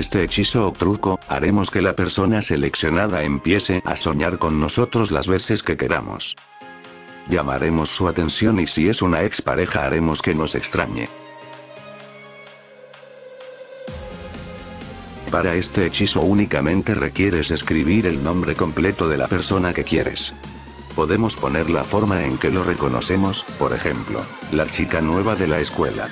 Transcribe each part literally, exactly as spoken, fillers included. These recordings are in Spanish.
este hechizo o truco, haremos que la persona seleccionada empiece a soñar con nosotros las veces que queramos. Llamaremos su atención y si es una expareja haremos que nos extrañe. Para este hechizo únicamente requieres escribir el nombre completo de la persona que quieres. Podemos poner la forma en que lo reconocemos, por ejemplo, la chica nueva de la escuela.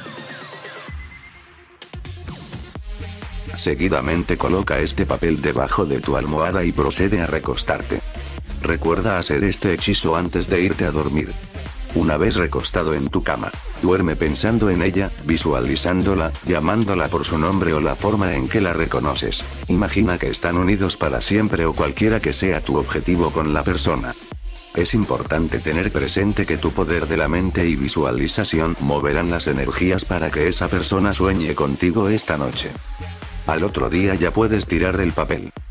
Seguidamente coloca este papel debajo de tu almohada y procede a recostarte. Recuerda hacer este hechizo antes de irte a dormir. Una vez recostado en tu cama, duerme pensando en ella, visualizándola, llamándola por su nombre o la forma en que la reconoces. Imagina que están unidos para siempre o cualquiera que sea tu objetivo con la persona. Es importante tener presente que tu poder de la mente y visualización moverán las energías para que esa persona sueñe contigo esta noche. Al otro día ya puedes tirar el papel.